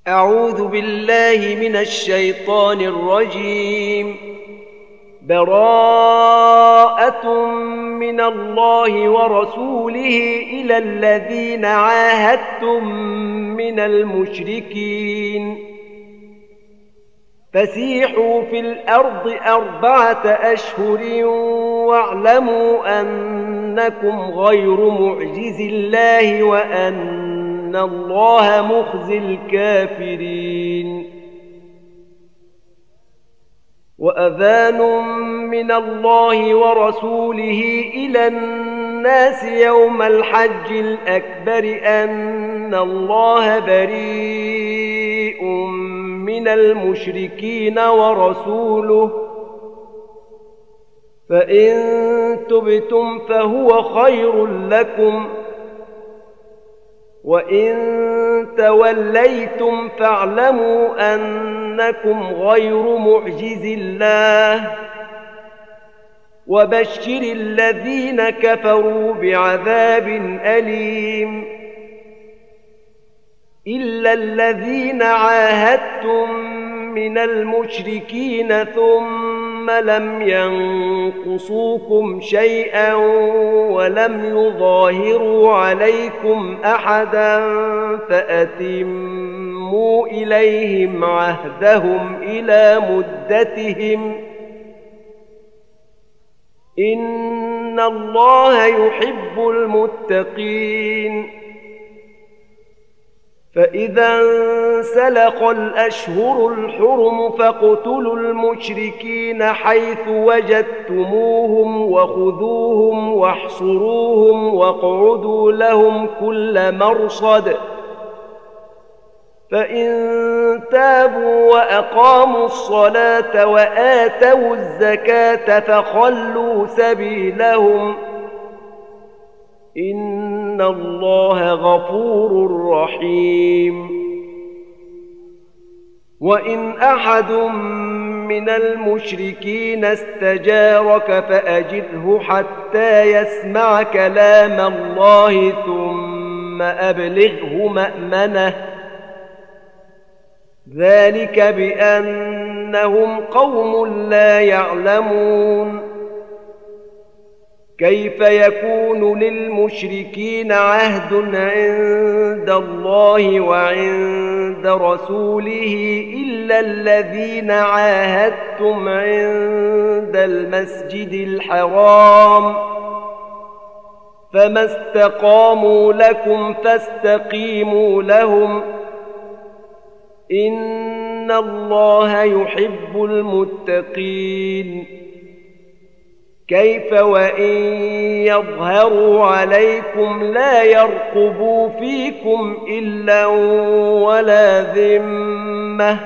أعوذ بالله من الشيطان الرجيم. براءة من الله ورسوله إلى الذين عاهدتم من المشركين فسيحوا في الأرض 4 أشهر واعلموا أنكم غير معجز الله وأن الله مخزي الكافرين. وأذان من الله ورسوله إلى الناس يوم الحج الأكبر أن الله بريء من المشركين ورسوله، فإن تبتم فهو خير لكم، وإن توليتم فاعلموا أنكم غير معجز الله، وبشر الذين كفروا بعذاب أليم. إلا الذين عاهدتم من المشركين ثم لم ينقصوكم شيئا ولم يظاهروا عليكم أحدا فأتموا إليهم عهدهم إلى مدتهم، إن الله يحب المتقين. فإذا انسلخ الأشهر الحرم فاقتلوا المشركين حيث وجدتموهم وخذوهم واحصروهم واقعدوا لهم كل مرصد، فإن تابوا وأقاموا الصلاة وآتوا الزكاة فخلوا سبيلهم، إن الله غفور رحيم. وإن أحد من المشركين استجارك فأجره حتى يسمع كلام الله ثم أبلغه مأمنه، ذلك بأنهم قوم لا يعلمون. كيف يكون للمشركين عهد عند الله وعند رسوله إلا الذين عاهدتم عند المسجد الحرام، فما استقاموا لكم فاستقيموا لهم، إن الله يحب المتقين. كيف وإن يظهروا عليكم لا يرقبوا فيكم إلا ولا ذمة،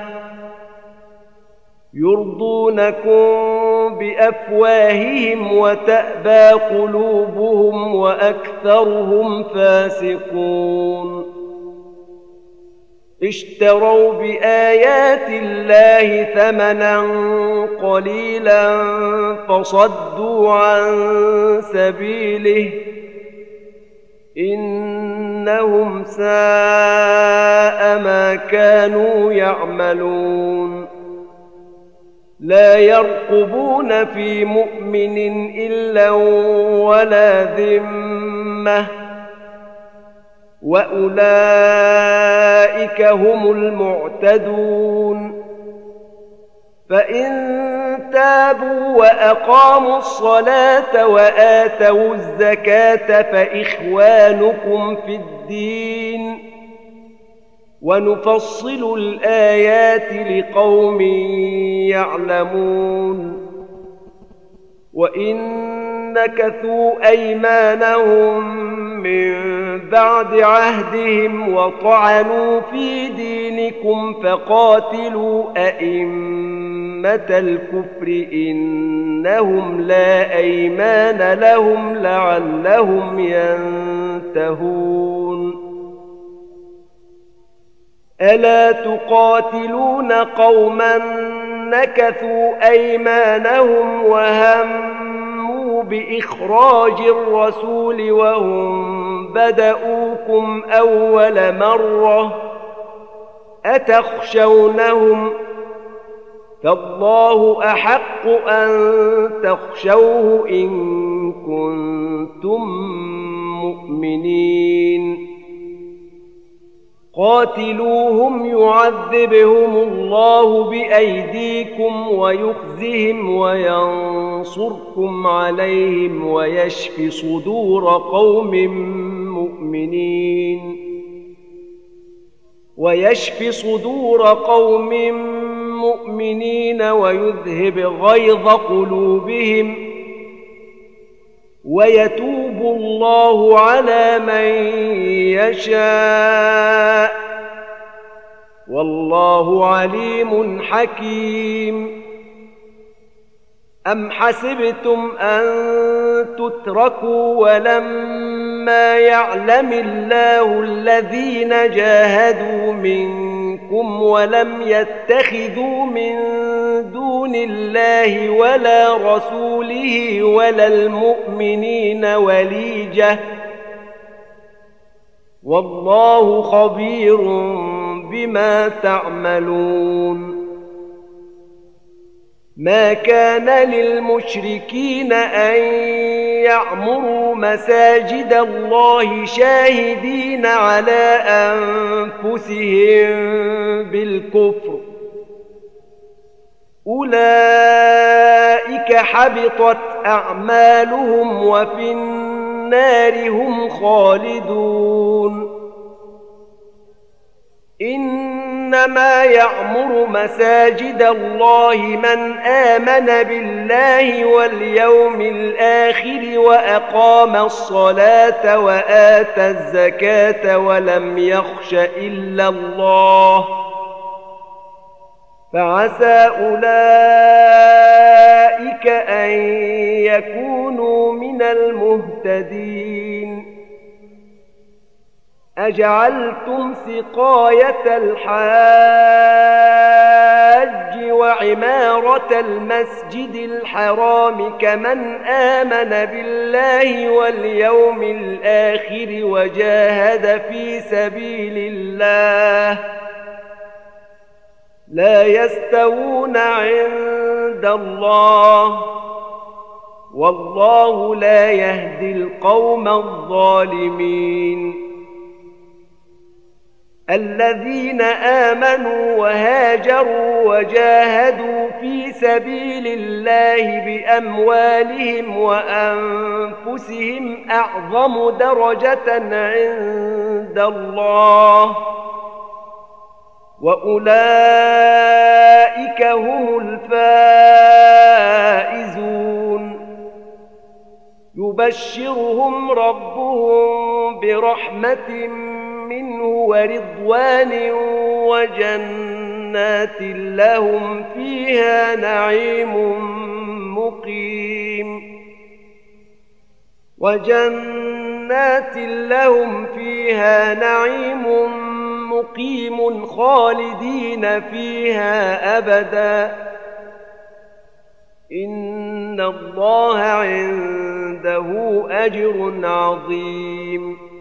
يرضونكم بأفواههم وتأبى قلوبهم وأكثرهم فاسقون. اشتروا بآيات الله ثمنا قليلا فصدوا عن سبيله، إنهم ساء ما كانوا يعملون. لا يرقبون في مؤمن إلا ولا ذمة، وأولئك هم المعتدون. فإن تابوا وأقاموا الصلاة وآتوا الزكاة فإخوانكم في الدين، ونفصل الآيات لقوم يعلمون. وإن نكثوا أيمانهم من بعد عهدهم وطعنوا في دينكم فقاتلوا أئمة الكفر إنهم لا أيمان لهم لعلهم ينتهون. ألا تقاتلون قوما نكثوا أيمانهم وهموا بإخراج الرسول وهم بدؤوكم أول مرة أتخشونهم فالله أحق أن تخشوه إن كنتم مؤمنين قاتلوهم يعذبهم الله بأيديكم ويخزهم وينصركم عليهم ويشف صدور قوم مؤمنين ويذهب غيظ قلوبهم ويتوب الله على من يشاء والله عليم حكيم أم حسبتم أن تتركوا ولما يعلم الله الذين جاهدوا منكم ولم يتخذوا من دون الله ولا رسوله ولا المؤمنين وليجة والله خبير بما تعملون ما كان للمشركين أن يعمروا مساجد الله شاهدين على أنفسهم بالكفر أولئك حبطت أعمالهم وفي النار هم خالدون إنما يعمر مساجد الله من آمن بالله واليوم الآخر وأقام الصلاة وآتى الزكاة ولم يخش إلا الله فعسى أولئك أن يكونوا من المهتدين أجعلتم سقاية الحاج وعمارة المسجد الحرام كمن آمن بالله واليوم الآخر وجاهد في سبيل الله لا يستوون عند الله والله لا يهدي القوم الظالمين الذين آمنوا وهاجروا وجاهدوا في سبيل الله بأموالهم وأنفسهم أعظم درجة عند الله وأولئك هم الفائزون يبشرهم ربهم برحمة منه ورضوان وجنات لهم فيها نعيم مقيم خالدين فيها أبدا إن الله عنده أجر عظيم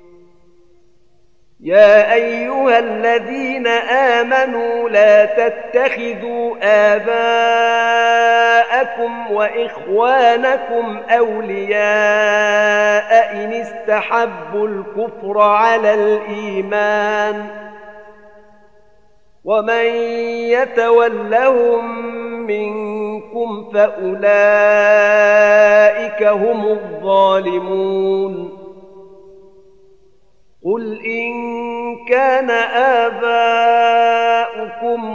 يا أيها الذين آمنوا لا تتخذوا آباءكم وإخوانكم أولياء إن استحبوا الكفر على الإيمان ومن يتولهم منكم فأولئك هم الظالمون قل إن كان آباؤكم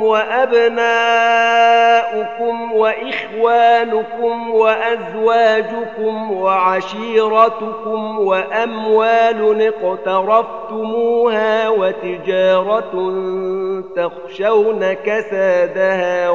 وأبناؤكم وإخوانكم وأزواجكم وعشيرتكم وأموال اقترفتموها وتجارة تخشون كسادها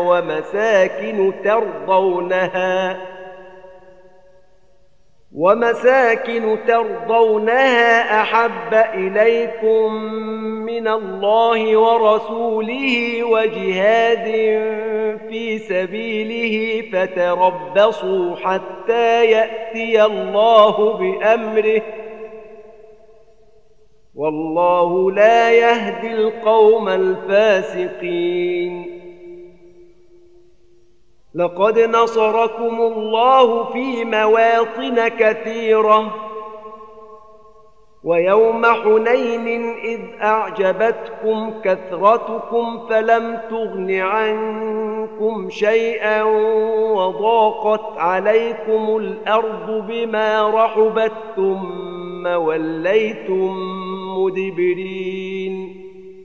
ومساكن ترضونها أحب إليكم من الله ورسوله وجهاد في سبيله فتربصوا حتى يأتي الله بأمره والله لا يهدي القوم الفاسقين. لقد نصركم الله في مواطن كثيرة ويوم حنين إذ أعجبتكم كثرتكم فلم تغن عنكم شيئا وضاقت عليكم الأرض بما رحبت ثم وليتم مدبرين.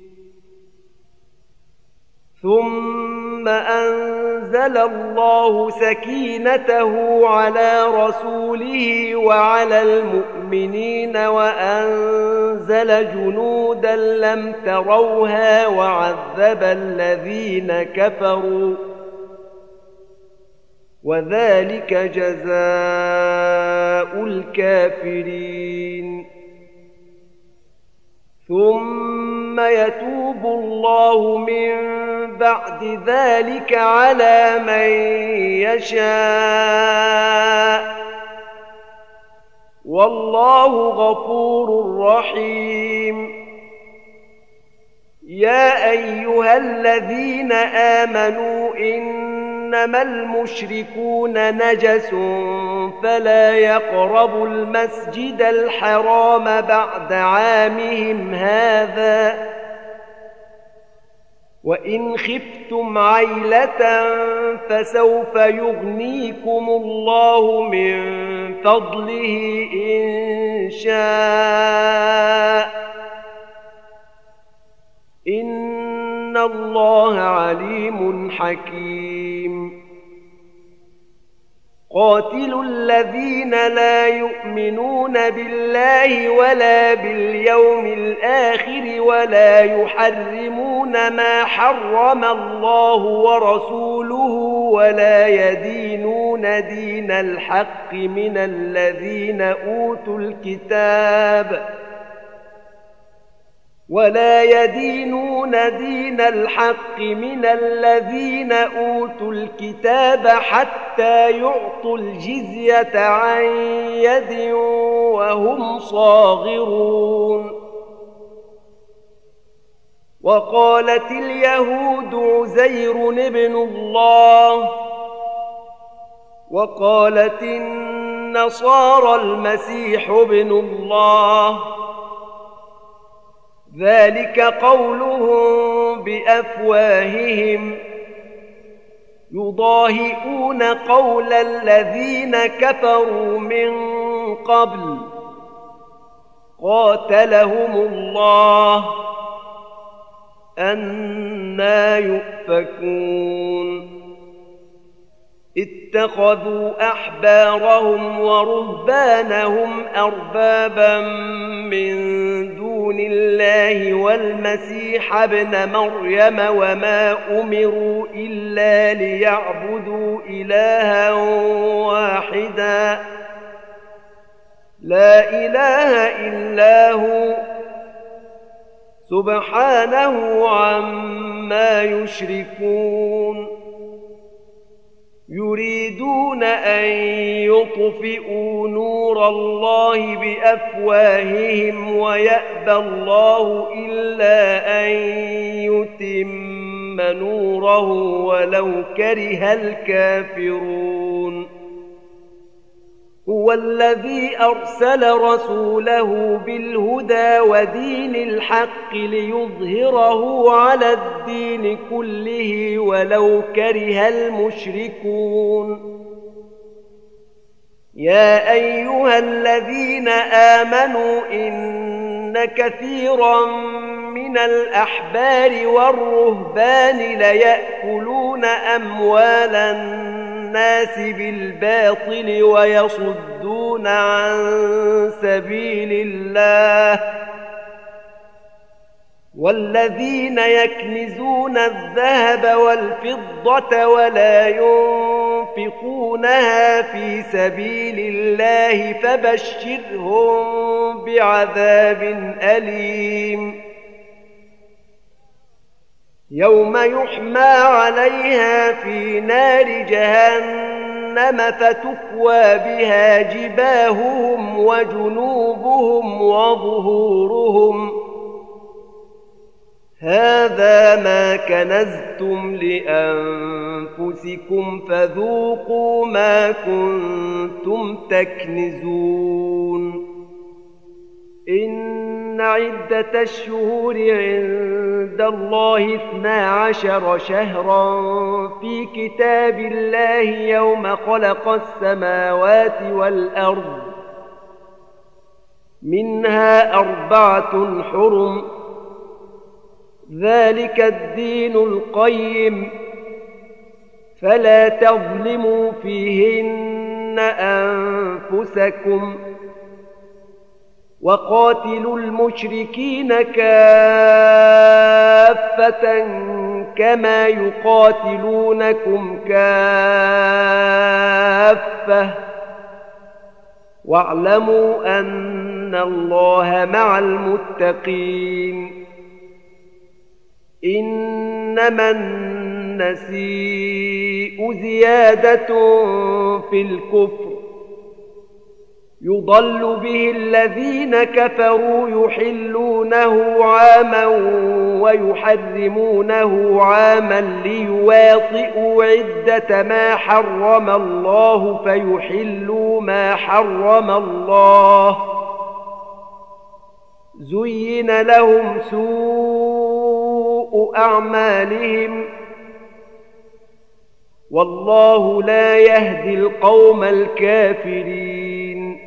ثم أنزل الله سكينته على رسوله وعلى المؤمنين وأنزل جنودا لم تروها وعذب الذين كفروا وذلك جزاء الكافرين. ثم يتوب الله من بعد ذلك على من يشاء والله غفور رحيم. يا أيها الذين آمنوا إنما المشركون نجس فلا يقربوا المسجد الحرام بعد عامهم هذا وإن خفتم عيلة فسوف يغنيكم الله من فضله إن شاء إن الله عليم حكيم. قاتلوا الذين لا يؤمنون بالله ولا باليوم الآخر ولا يحرمون ما حرم الله ورسوله ولا يدينون دين الحق من الذين أوتوا الكتاب حتى يعطوا الجزية عن يد وهم صاغرون. وقالت اليهود عزير ابن الله وقالت النصارى المسيح ابن الله ذلك قولهم بأفواههم يضاهئون قول الذين كفروا من قبل قاتلهم الله أنى يؤفكون. اتخذوا أحبارهم ورهبانهم أربابا من دون الله والمسيح ابن مريم وما أمروا إلا ليعبدوا إلها واحدا لا إله إلا هو سبحانه عما يشركون. يريدون أن يطفئوا نور الله بأفواههم ويأبى الله إلا أن يتم نوره ولو كره الكافرون. هو الذي أرسل رسوله بالهدى ودين الحق ليظهره على الدين كله ولو كره المشركون. يا أيها الذين آمنوا إن كثيرا من الأحبار والرهبان ليأكلون أموال الناس بالباطل ويصدون عن سبيل الله والذين يكنزون الذهب والفضة ولا ينفقونها في سبيل الله فبشرهم بعذاب أليم. يوم يحمى عليها في نار جهنم فتكوى بها جباههم وجنوبهم وظهورهم هذا ما كنزتم لأنفسكم فذوقوا ما كنتم تكنزون إن عدة الشهور عند الله 12 شهرا في كتاب الله يوم خلق السماوات والأرض منها 4 حرم ذلك الدين القيم فلا تظلموا فيهن أنفسكم وقاتلوا المشركين كافة كما يقاتلونكم كافة واعلموا أن الله مع المتقين إنما النسيء زيادة في الكفر يضل به الذين كفروا يحلونه عاما ويحرمونه عاما ليواطئوا عدة ما حرم الله فيحلوا ما حرم الله زين لهم سوء أعمالهم والله لا يهدي القوم الكافرين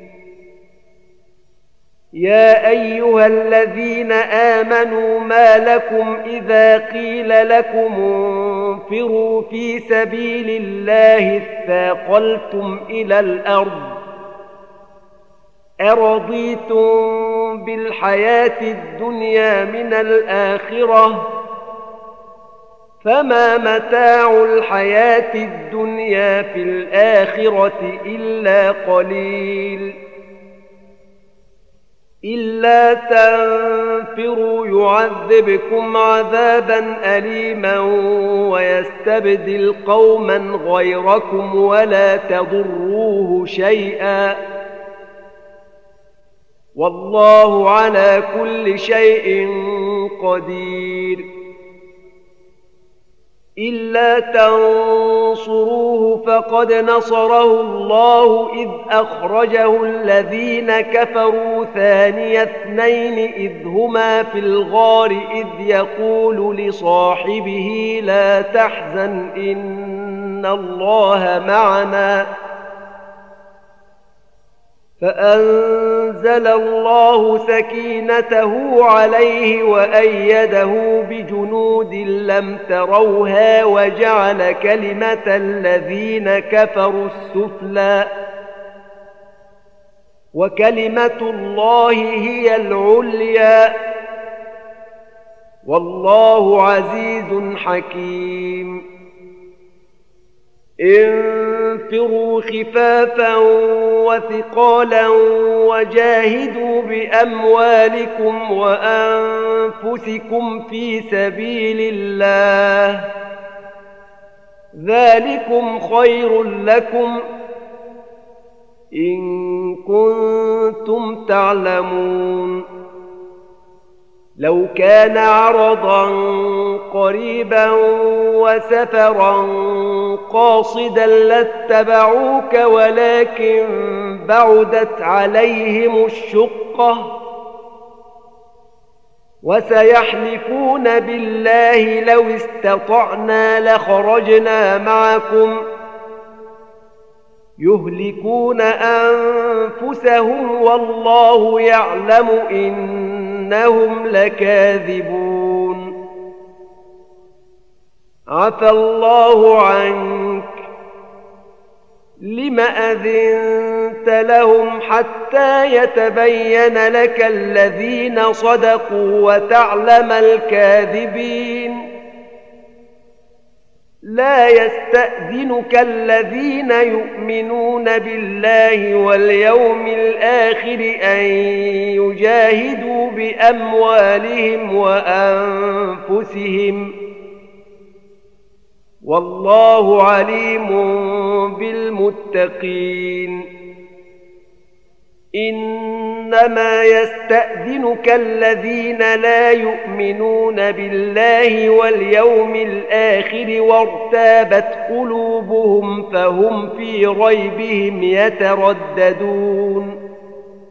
يا أيها الذين آمنوا ما لكم إذا قيل لكم انفروا في سبيل الله اثاقلتم إلى الأرض أرضيتم بالحياة الدنيا من الآخرة فما متاع الحياة الدنيا في الآخرة إلا قليل إلا تنفروا يعذبكم عذابا أليما ويستبدل قوما غيركم ولا تضروه شيئا والله على كل شيء قدير إلا تنصروه فقد نصره الله إذ أخرجه الذين كفروا ثاني اثنين إذ هما في الغار إذ يقول لصاحبه لا تحزن إن الله معنا فأنزل الله سكينته عليه وأيده بجنود لم تروها وجعل كلمة الذين كفروا السفلى وكلمة الله هي العليا والله عزيز حكيم انفروا خفافا وثقالا وجاهدوا بأموالكم وأنفسكم في سبيل الله ذلكم خير لكم إن كنتم تعلمون لو كان عرضا قريبا وسفرا قاصدا لاتبعوك ولكن بعدت عليهم الشقة وسيحلفون بالله لو استطعنا لخرجنا معكم يهلكون أنفسهم والله يعلم إنهم لكاذبون عفى الله عنك لم أذنت لهم حتى يتبين لك الذين صدقوا وتعلم الكاذبين لا يستأذنك الذين يؤمنون بالله واليوم الآخر أن يجاهدوا بأموالهم وأنفسهم والله عليم بالمتقين للمتقين إنما يستأذنك الذين لا يؤمنون بالله واليوم الآخر وارتابت قلوبهم فهم في ريبهم يترددون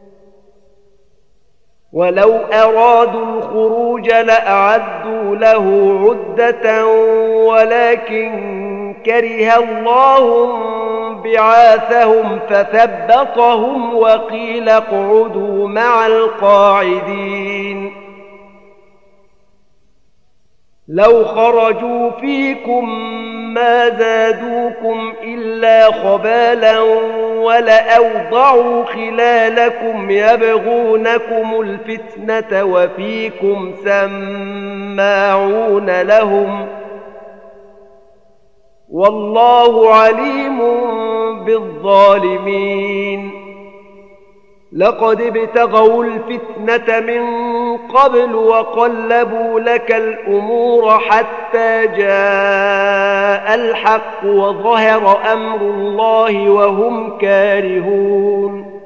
ولو أرادوا الخروج لأعدوا له عدة ولكن كره الله بعاثهم فثبطهم وقيل اقعدوا مع القاعدين لو خرجوا فيكم ما زادوكم إلا خبالا ولأوضعوا خلالكم يبغونكم الفتنة وفيكم سماعون لهم والله عليم بالظالمين لقد ابتغوا الفتنة من قبل وقلبوا لك الأمور حتى جاء الحق وظهر أمر الله وهم كارهون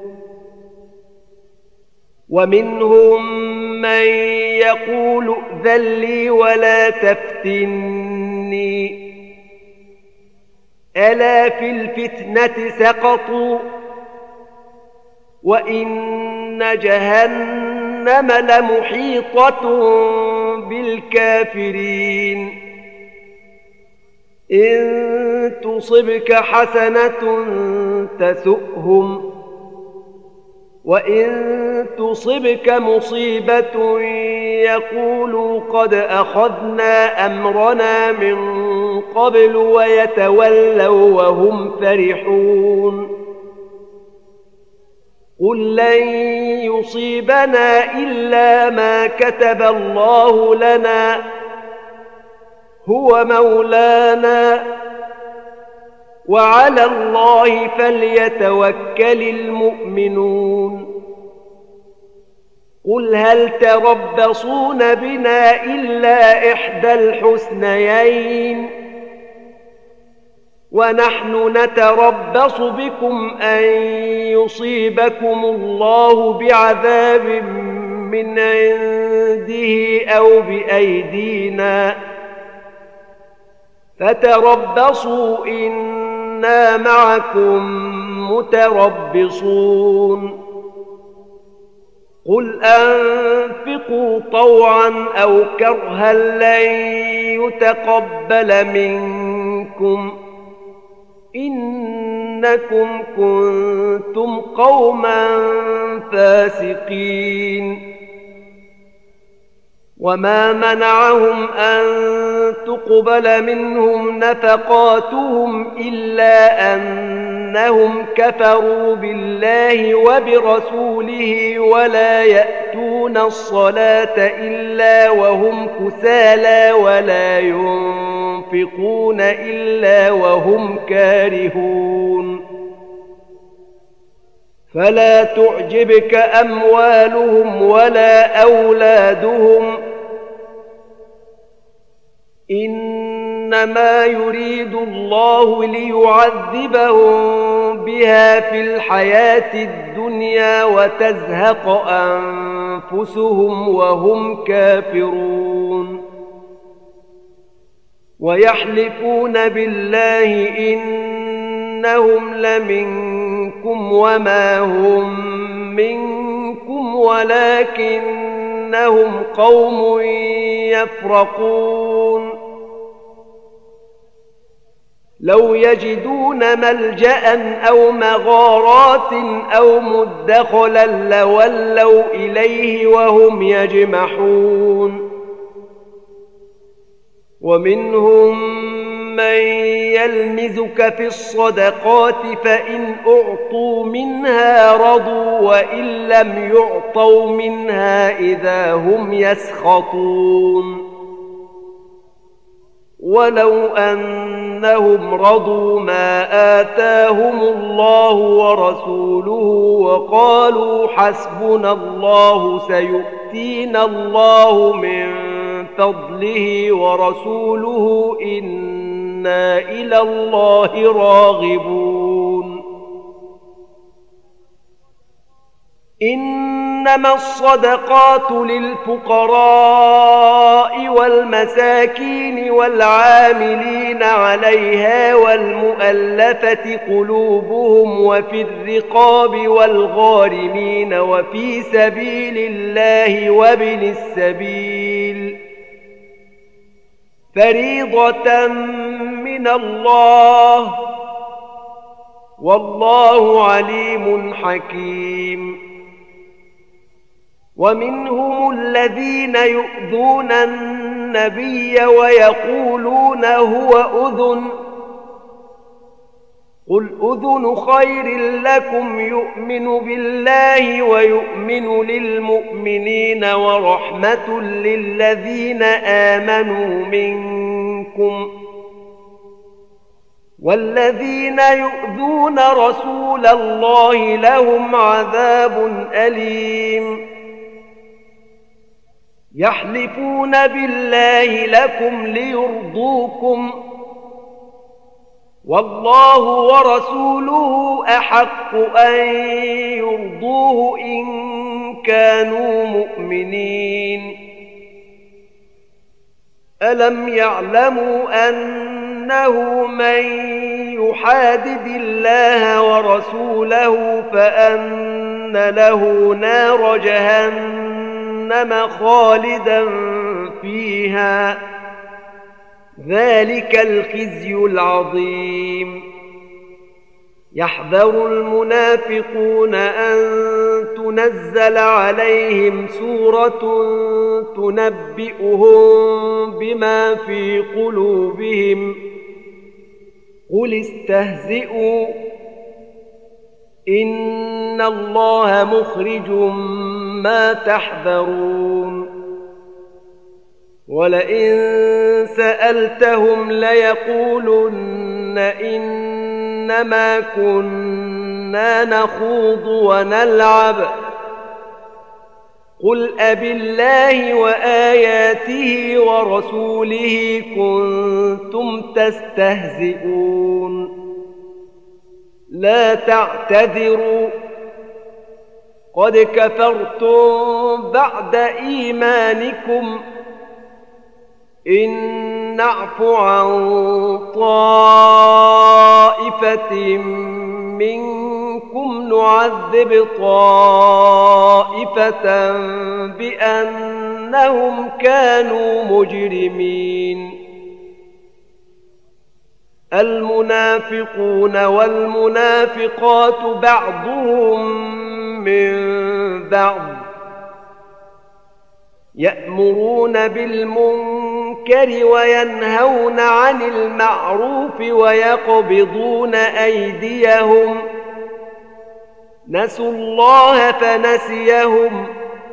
ومنهم من يقول ائذن لي ولا تفتني ألا في الفتنة سقطوا وإن جهنم لمحيطة بالكافرين إن تصبك حسنة تسؤهم وإن تصبك مصيبة يقولوا قد أخذنا أمرنا من قبل ويتولوا وهم فرحون قل لن يصيبنا إلا ما كتب الله لنا هو مولانا وعلى الله فليتوكل المؤمنون قل هل تربصون بنا إلا إحدى الحسنيين ونحن نتربص بكم أن يصيبكم الله بعذاب من عنده أو بأيدينا فتربصوا إنا معكم متربصون قل أنفقوا طوعا أو كرها لن يتقبل منكم إنكم كنتم قوما فاسقين وما منعهم أن تقبل منهم نفقاتهم إلا أنهم كفروا بالله وبرسوله ولا يأتون الصلاة إلا وهم كسالى ولا ينفقون إلا وهم كارهون فلا تعجبك أموالهم ولا أولادهم إنما يريد الله ليعذبهم بها في الحياة الدنيا وتزهق أنفسهم وهم كافرون ويحلفون بالله إنهم لمنكم وما هم منكم ولكنهم قوم يفرقون لو يجدون ملجأ أو مغارات أو مدخلا لولوا إليه وهم يجمحون ومنهم من يلمزك في الصدقات فإن أعطوا منها رضوا وإن لم يعطوا منها إذا هم يسخطون ولو أنهم رضوا ما آتاهم الله ورسوله وقالوا حسبنا الله سيؤتينا الله من فضله ورسوله إنا إلى الله راغبون إنما الصدقات للفقراء والمساكين والعاملين عليها والمؤلفة قلوبهم وفي الرقاب والغارمين وفي سبيل الله وابن السبيل فريضة من الله والله عليم حكيم. ومنهم الذين يؤذون النبي ويقولون هو أذن قل أذن خير لكم يؤمن بالله ويؤمن للمؤمنين ورحمة للذين آمنوا منكم والذين يؤذون رسول الله لهم عذاب أليم. يحلفون بالله لكم ليرضوكم والله ورسوله أحق أن يرضوه إن كانوا مؤمنين. ألم يعلموا أنه من يحادد الله ورسوله فأن له نار جهنم خالدا فيها ذلك الخزي العظيم. يحذر المنافقون أن تنزل عليهم سورة تنبئهم بما في قلوبهم قل استهزئوا إن الله مخرج ما تحذرون. ولئن سألتهم ليقولن إنما كنا نخوض ونلعب قل أبالله وآياته ورسوله كنتم تستهزئون لا تعتذروا قد كفرتم بعد إيمانكم إن نعف عن طائفة منكم نعذب طائفة بأنهم كانوا مجرمين. المنافقون والمنافقات بعضهم من بعض يأمرون بالمنكر وينهون عن المعروف ويقبضون أيديهم نسوا الله فنسيهم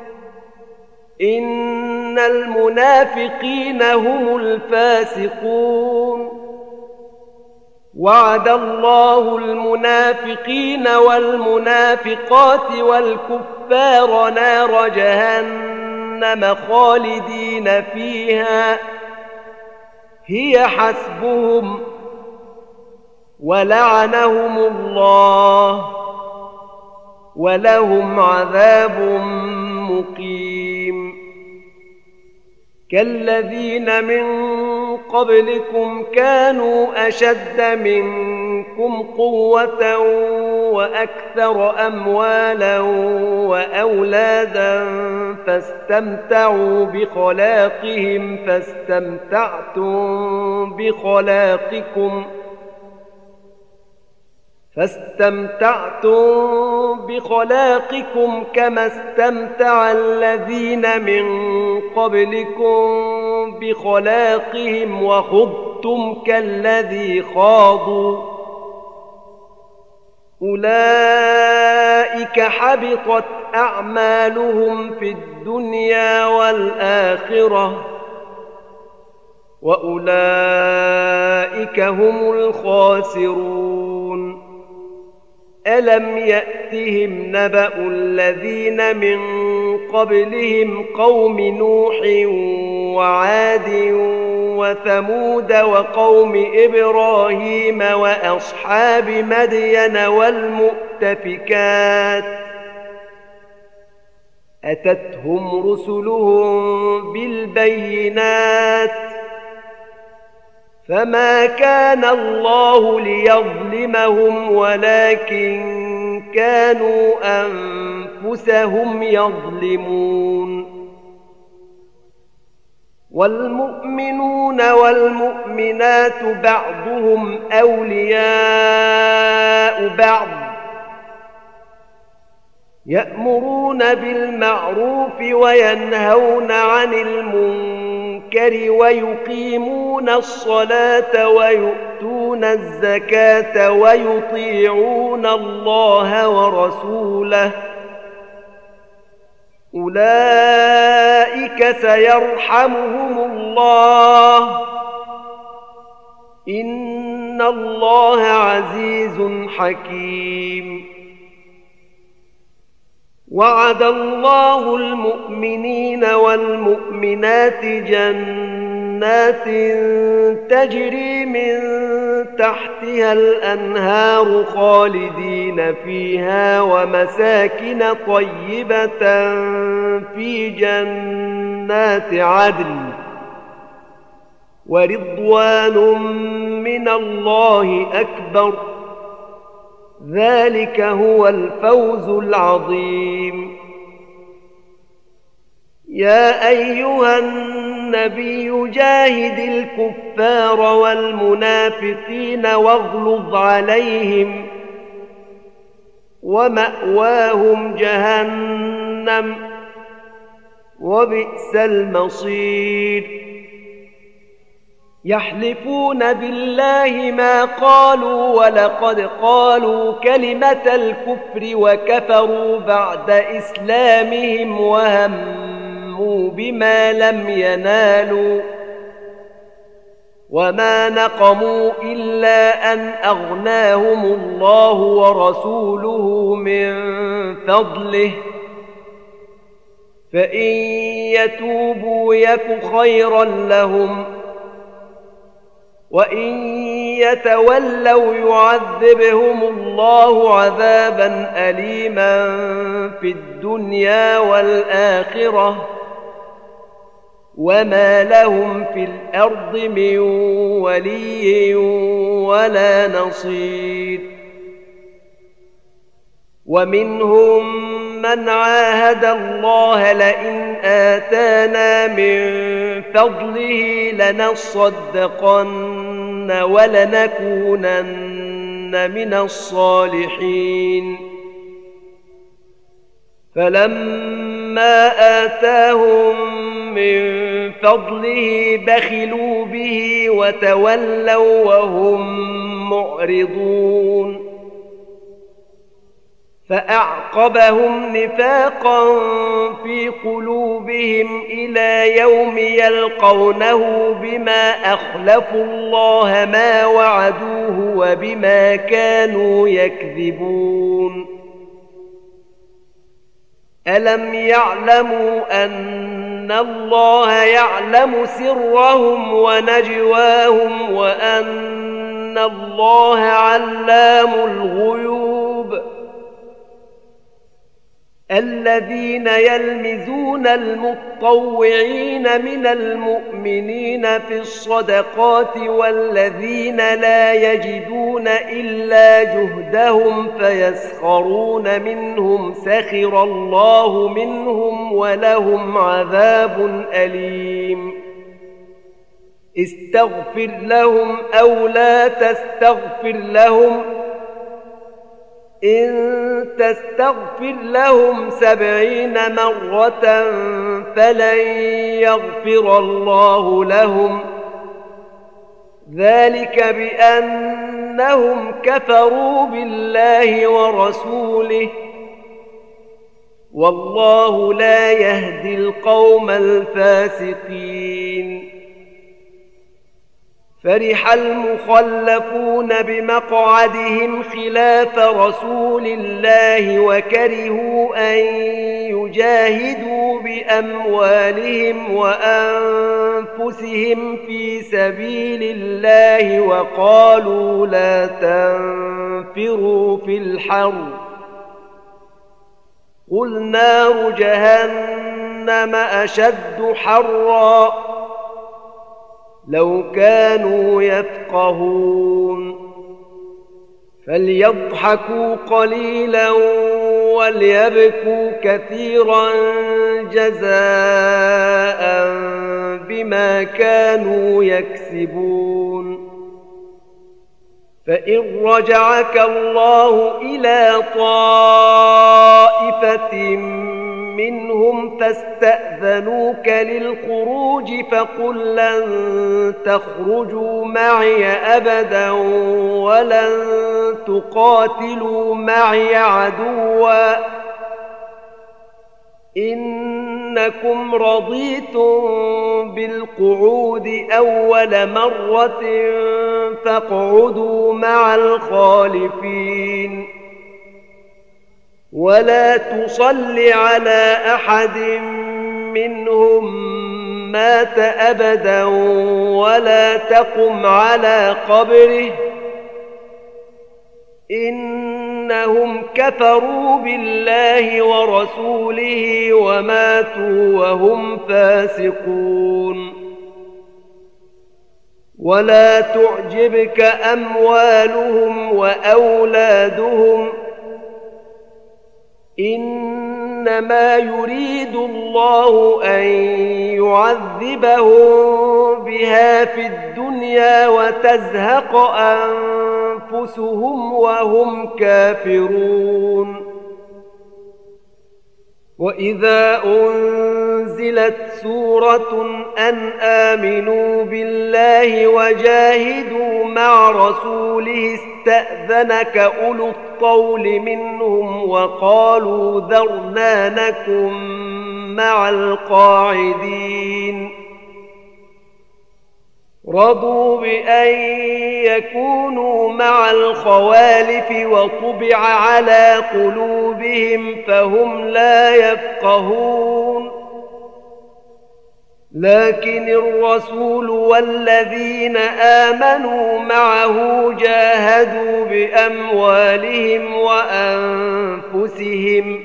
إن المنافقين هم الفاسقون. وعد الله المنافقين والمنافقات والكفار نار جهنم خالدين فيها هي حسبهم ولعنهم الله ولهم عذاب مقيم. كالذين من قبلكم كانوا أشد منكم قوة وأكثر أموالا وأولادا فاستمتعوا بخلاقكم كما استمتع الذين من قبلكم بخلاقهم وخضتم كالذي خاضوا أولئك حبطت أعمالهم في الدنيا والآخرة وأولئك هم الخاسرون. ألم يأتهم نبأ الذين من قبلهم قوم نوح وعاد وثمود وقوم إبراهيم وأصحاب مدين والمؤتفكات أتتهم رسلهم بالبينات فما كان الله ليظلمهم ولكن كانوا أنفسهم يظلمون والمؤمنون والمؤمنات بعضهم أولياء بعض يأمرون بالمعروف وينهون عن المنكر ويقيمون الصلاة ويؤتون الزكاة ويطيعون الله ورسوله أولئك سيرحمهم الله إن الله عزيز حكيم وعد الله المؤمنين والمؤمنات جنات تجري من تحتها الأنهار خالدين فيها ومساكن طيبة في جنات عدن ورضوان من الله أكبر ذلك هو الفوز العظيم يا أيها النبي جاهد الكفار والمنافقين واغلظ عليهم ومأواهم جهنم وبئس المصير يحلفون بالله ما قالوا ولقد قالوا كلمة الكفر وكفروا بعد إسلامهم وهموا بما لم ينالوا وما نقموا إلا أن أغناهم الله ورسوله من فضله فإن يتوبوا يك خيرا لهم وإن يتولوا يعذبهم الله عذابا أليما في الدنيا والآخرة وما لهم في الأرض من ولي ولا نصير ومنهم من عاهد الله لئن آتانا من فضله لنصدقن ولنكونن من الصالحين فلما آتاهم من فضله بخلوا به وتولوا وهم معرضون فأعقبهم نفاقا في قلوبهم إلى يوم يلقونه بما أخلفوا الله ما وعدوه وبما كانوا يكذبون ألم يعلموا أن الله يعلم سرهم ونجواهم وأن الله علام الغيوب الذين يلمزون المطوعين من المؤمنين في الصدقات والذين لا يجدون إلا جهدهم فيسخرون منهم سخر الله منهم ولهم عذاب أليم استغفر لهم أو لا تستغفر لهم إن تستغفر لهم 70 مرة فلن يغفر الله لهم ذلك بأنهم كفروا بالله ورسوله والله لا يهدي القوم الفاسقين فرح المخلفون بمقعدهم خلاف رسول الله وكرهوا أن يجاهدوا بأموالهم وأنفسهم في سبيل الله وقالوا لا تنفروا في الحر قل نار جهنم أشد حرا لو كانوا يفقهون فليضحكوا قليلا وليبكوا كثيرا جزاء بما كانوا يكسبون فإن رجعك الله إلى طائفة منهم فاستأذنوك للخروج فقل لن تخرجوا معي أبدا ولن تقاتلوا معي عدوا إنكم رضيتم بالقعود أول مرة فاقعدوا مع الخالفين ولا تصل على أحد منهم مات أبدا ولا تقم على قبره إنهم كفروا بالله ورسوله وماتوا وهم فاسقون ولا تعجبك أموالهم وأولادهم إنما يريد الله أن يعذبهم بها في الدنيا وتزهق أنفسهم وهم كافرون وإذا أنزلت سورة أن آمنوا بالله وجاهدوا مع رسوله استأذنك أولو الطول منهم وقالوا ذرنا نكن مع القاعدين رضوا بأن يكونوا مع الخوالف وطبع على قلوبهم فهم لا يفقهون لكن الرسول والذين آمنوا معه جاهدوا بأموالهم وأنفسهم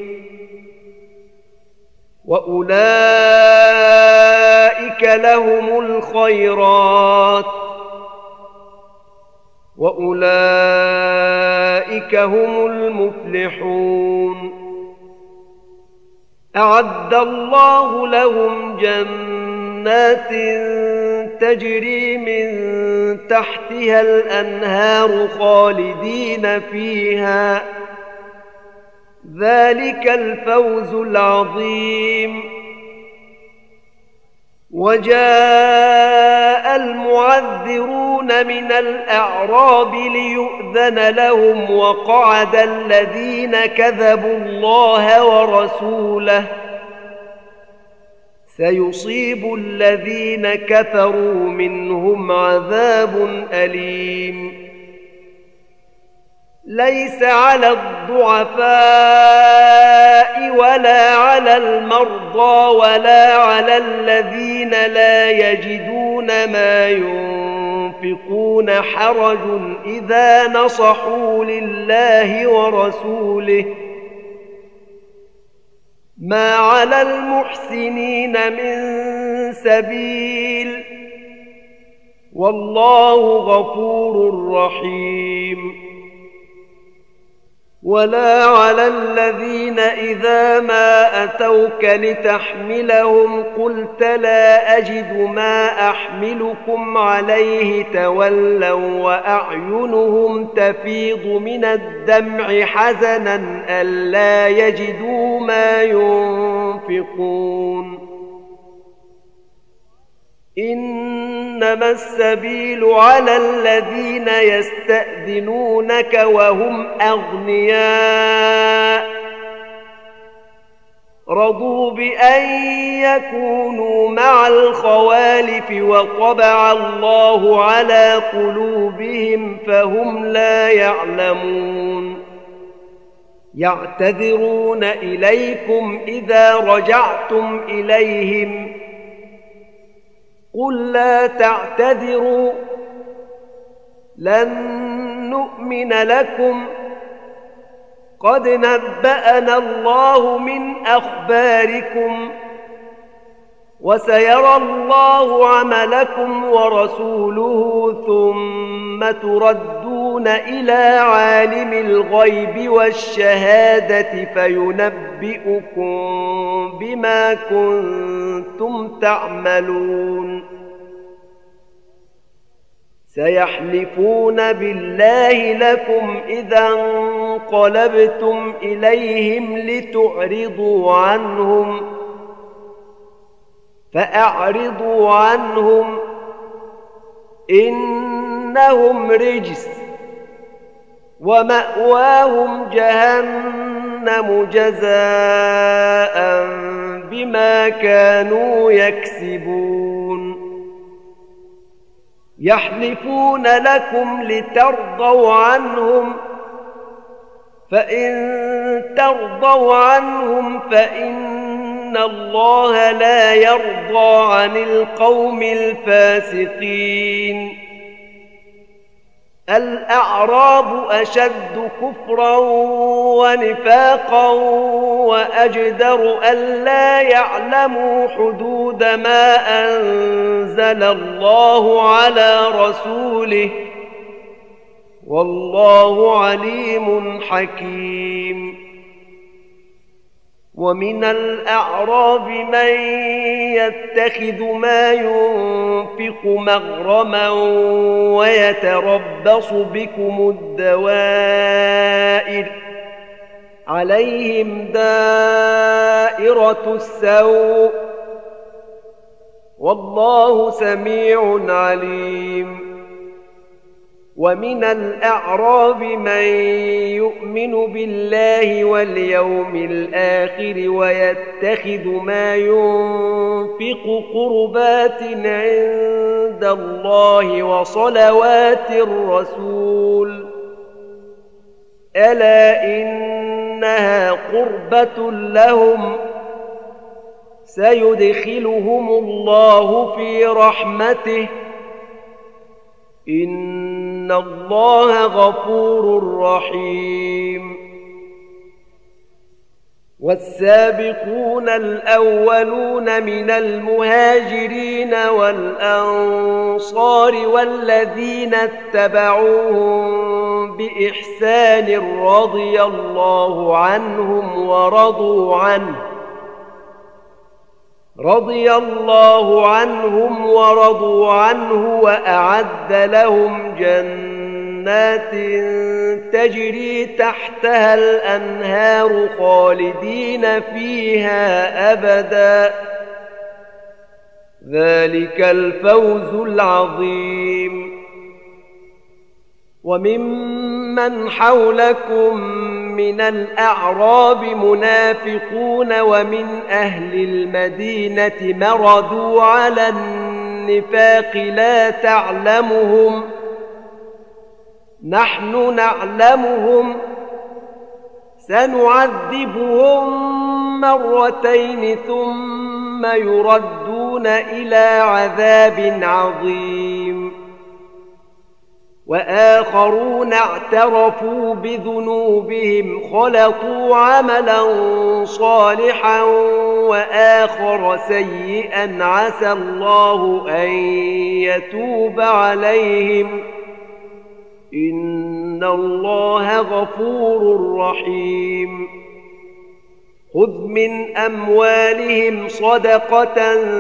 وأولئك لهم الخيرات وأولئك هم المفلحون أعد الله لهم جنات تجري من تحتها الأنهار خالدين فيها ذلك الفوز العظيم وجاء المعذرون من الأعراب ليؤذن لهم وقعد الذين كذبوا الله ورسوله سيصيب الذين كفروا منهم عذاب أليم ليس على الضعفاء ولا على المرضى ولا على الذين لا يجدون ما ينفقون حرج إذا نصحوا لله ورسوله ما على المحسنين من سبيل والله غفور رحيم ولا على الذين إذا ما أتوك لتحملهم قلت لا أجد ما أحملكم عليه تولوا وأعينهم تفيض من الدمع حزنا ألا يجدوا ما ينفقون إنما السبيل على الذين يستأذنونك وهم أغنياء رضوا بأن يكونوا مع الخوالف وطبع الله على قلوبهم فهم لا يعلمون يعتذرون إليكم إذا رجعتم إليهم قل لا تعتذروا لن نؤمن لكم قد نبأنا الله من أخباركم وسيرى الله عملكم ورسوله ثم تردون إلى عالم الغيب والشهادة فينبئكم بما كنتم تعملون سيحلفون بالله لكم إذا انقلبتم إليهم لتعرضوا عنهم فأعرضوا عنهم إنهم رجس ومأواهم جهنم جزاء بما كانوا يكسبون يحلفون لكم لترضوا عنهم فإن ترضوا عنهم فإن الله لا يرضى عن القوم الفاسقين الأعراب أشد كفرا ونفاقا وأجدر ألا يعلموا حدود ما أنزل الله على رسوله والله عليم حكيم ومن الأعراب من يتخذ ما ينفق مغرما ويتربص بكم الدوائر عليهم دائرة السوء والله سميع عليم ومن الأعراب من يؤمن بالله واليوم الآخر ويتخذ ما ينفق قربات عند الله وصلوات الرسول ألا إنها قربة لهم سيدخلهم الله في رحمته إن الله غفور رحيم والسابقون الأولون من المهاجرين والأنصار والذين اتبعوهم بإحسان رضي الله عنهم ورضوا عنه وأعد لهم جنات تجري تحتها الأنهار خالدين فيها أبدا ذلك الفوز العظيم وممن حولكم من الأعراب منافقون ومن أهل المدينة مردوا على النفاق لا تعلمهم نحن نعلمهم سنعذبهم مرتين ثم يردون إلى عذاب عظيم وآخرون اعترفوا بذنوبهم خلطوا عملا صالحا وآخر سيئا عسى الله أن يتوب عليهم إن الله غفور رحيم خذ من أموالهم صدقة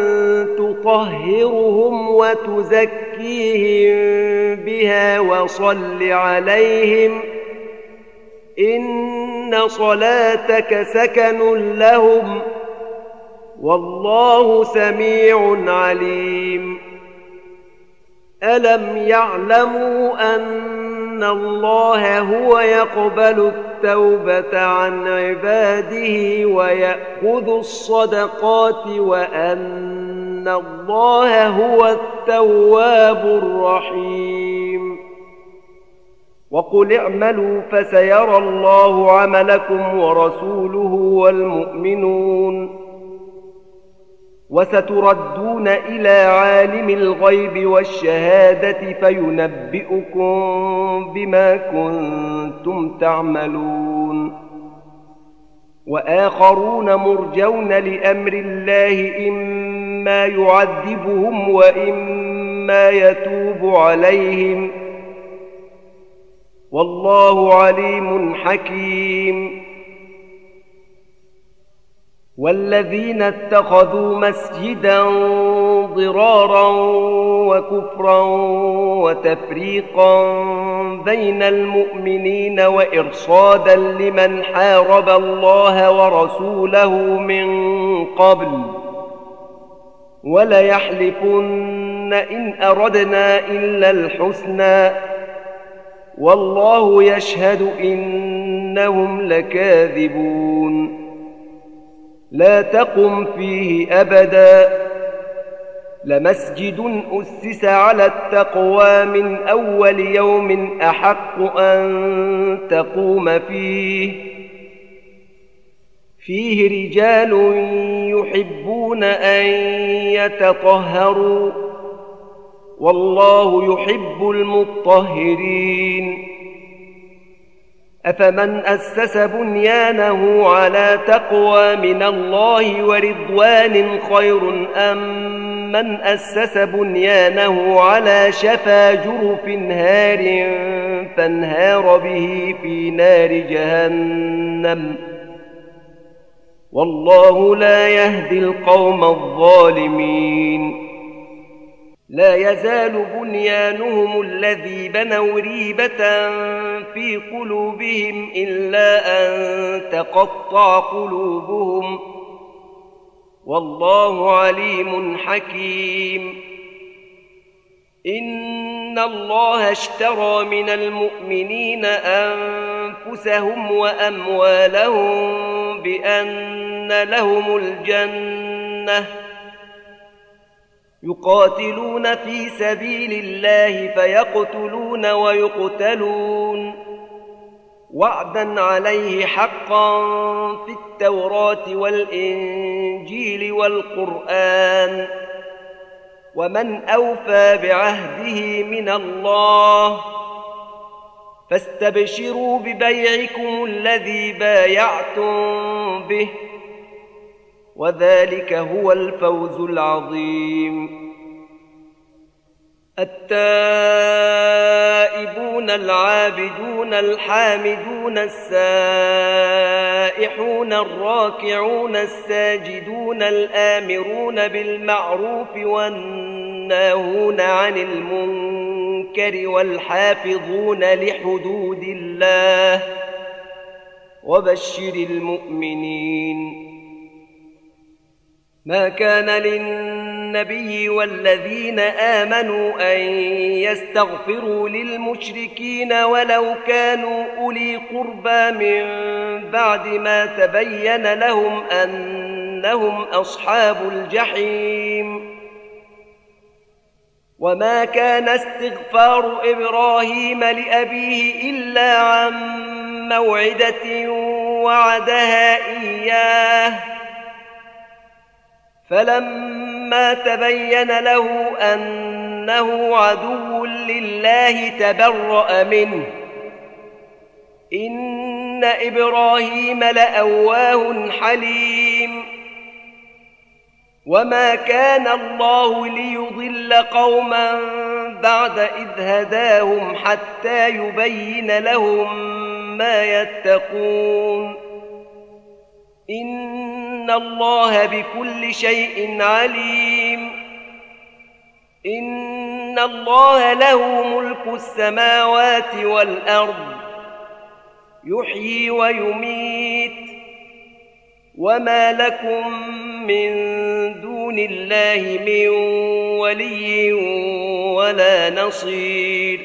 تطهرهم وتزكيهم بها وصل عليهم إن صلاتك سكن لهم والله سميع عليم ألم يعلموا أن الله هو يقبل التوبة عن عباده ويأخذ الصدقات وأن الله هو التواب الرحيم وقل اعملوا فسيرى الله عملكم ورسوله والمؤمنون وستردون إلى عالم الغيب والشهادة فينبئكم بما كنتم تعملون وآخرون مرجون لأمر الله إما يعذبهم وإما يتوب عليهم، والله عليم حكيم. والذين اتخذوا مسجدا ضرارا وكفرا وتفريقا بين المؤمنين وإرصادا لمن حارب الله ورسوله من قبل وليحلفن إن أردنا إلا الحسنى والله يشهد إنهم لكاذبون. لا تقم فيه أبدا، لمسجد أسس على التقوى من أول يوم أحق أن تقوم فيه رجال يحبون أن يتطهروا والله يحب المطهرين. أفمن أسس بنيانه على تقوى من الله ورضوان خير أم من أسس بنيانه على شفا جرف هار فانهار به في نار جهنم والله لا يهدي القوم الظالمين. لا يزال بنيانهم الذي بنوا ريبة في قلوبهم إلا أن تقطع قلوبهم والله عليم حكيم. إن الله اشترى من المؤمنين أنفسهم وأموالهم بأن لهم الجنة يقاتلون في سبيل الله فيقتلون ويقتلون وعدا عليه حقا في التوراة والإنجيل والقرآن ومن أوفى بعهده من الله فاستبشروا ببيعكم الذي بايعتم به وذلك هو الفوز العظيم. التائبون العابدون الحامدون السائحون الراكعون الساجدون الآمرون بالمعروف والناهون عن المنكر والحافظون لحدود الله وبشر المؤمنين. ما كان للنبي والذين آمنوا أن يستغفروا للمشركين ولو كانوا أولي قربى من بعد ما تبين لهم أنهم أصحاب الجحيم. وما كان استغفار إبراهيم لأبيه إلا عن موعدة وعدها إياه فلما تبين له أنه عدو لله تبرأ منه إن إبراهيم لأواه حليم. وما كان الله ليضل قوما بعد إذ هداهم حتى يبين لهم ما يتقون إن الله بكل شيء عليم. إن الله له ملك السماوات والأرض يحيي ويميت وما لكم من دون الله من ولي ولا نصير.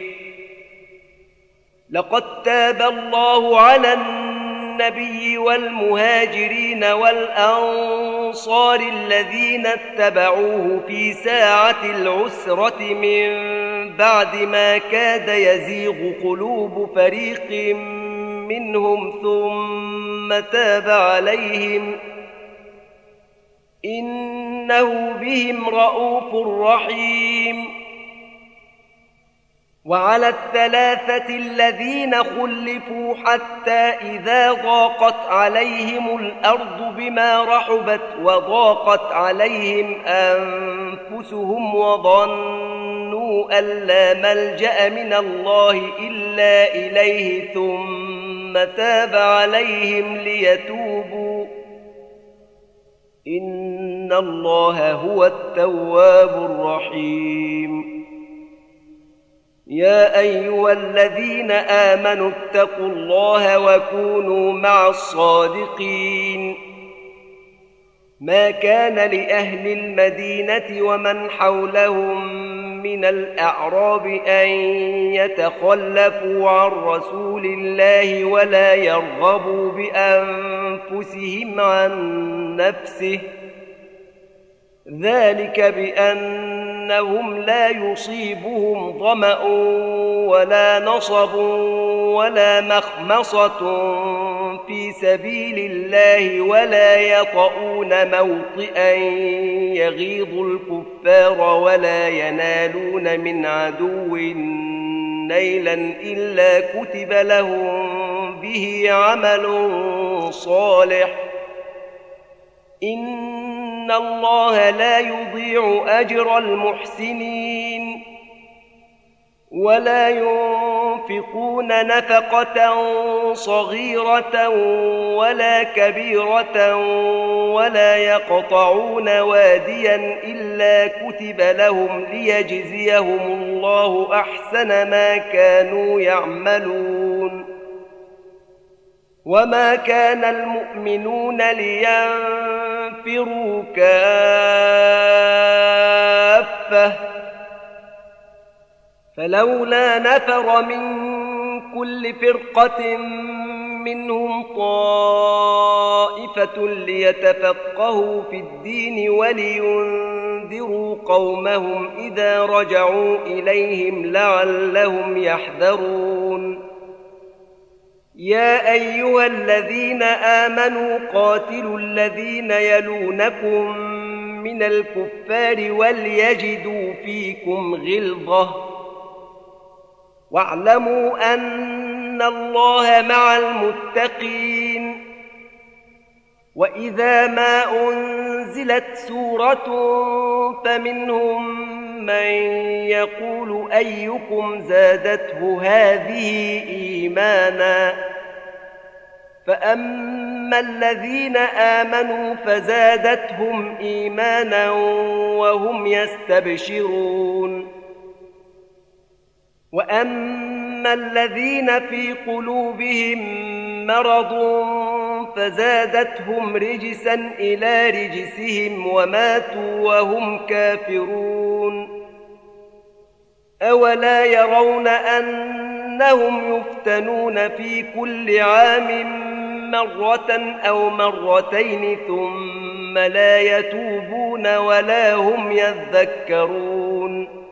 لقد تاب الله على النبي والمهاجرين والأنصار الذين اتبعوه في ساعة العسرة من بعد ما كاد يزيغ قلوب فريق منهم ثم تاب عليهم إنه بهم رءوف رحيم. وعلى الثلاثة الذين خلفوا حتى إذا ضاقت عليهم الأرض بما رحبت وضاقت عليهم أنفسهم وظنوا أن لا ملجأ من الله إلا إليه ثم تاب عليهم ليتوبوا إن الله هو التواب الرحيم. يا أيها الذين آمنوا اتقوا الله وكونوا مع الصادقين. ما كان لأهل المدينة ومن حولهم من الأعراب أن يتخلفوا عن رسول الله ولا يرغبوا بأنفسهم عن نفسه، ذلك بأنهم لا يصيبهم ظمأ ولا نصب ولا مخمصة في سبيل الله ولا يطؤون موطئا يغيظ الكفار ولا ينالون من عدو نيلا إلا كتب لهم به عمل صالح، إن الله لا يضيع أجر المحسنين. ولا ينفقون نفقة صغيرة ولا كبيرة ولا يقطعون واديا إلا كتب لهم ليجزيهم الله أحسن ما كانوا يعملون. وما كان المؤمنون لينفروا كافة فلولا نفر من كل فرقة منهم طائفة ليتفقهوا في الدين ولينذروا قومهم إذا رجعوا إليهم لعلهم يحذرون. يا أيها الذين آمنوا قاتلوا الذين يلونكم من الكفار وليجدوا فيكم غلظة واعلموا أن الله مع المتقين. وإذا ما أنزلت سورة فمنهم من يقول أيكم زادته هذه إيمانا، فأما الذين آمنوا فزادتهم إيمانا وهم يستبشرون. وأما الذين في قلوبهم مرض فزادتهم رجسا إلى رجسهم وماتوا وهم كافرون. أولا يرون أنهم يفتنون في كل عام مرة أو مرتين ثم لا يتوبون ولا هم يذكرون.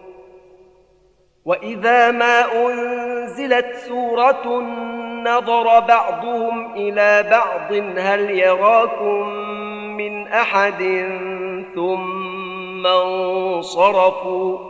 وإذا ما أنزلت سورة نظر بعضهم إلى بعض هل يراكم من أحد ثم انصرفوا،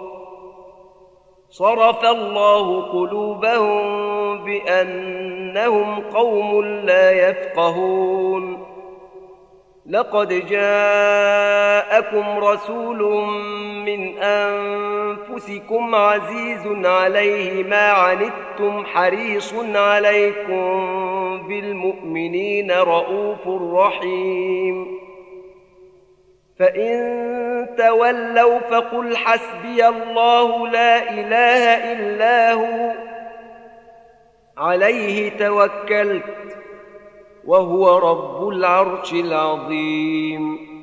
صرف الله قلوبهم بأنهم قوم لا يفقهون. لقد جاءكم رسول من أنفسكم عزيز عليه ما عنتم حريص عليكم بالمؤمنين رؤوف رحيم. فإن تولوا فقل حسبي الله لا إله إلا هو عليه توكلت وهو رب العرش العظيم.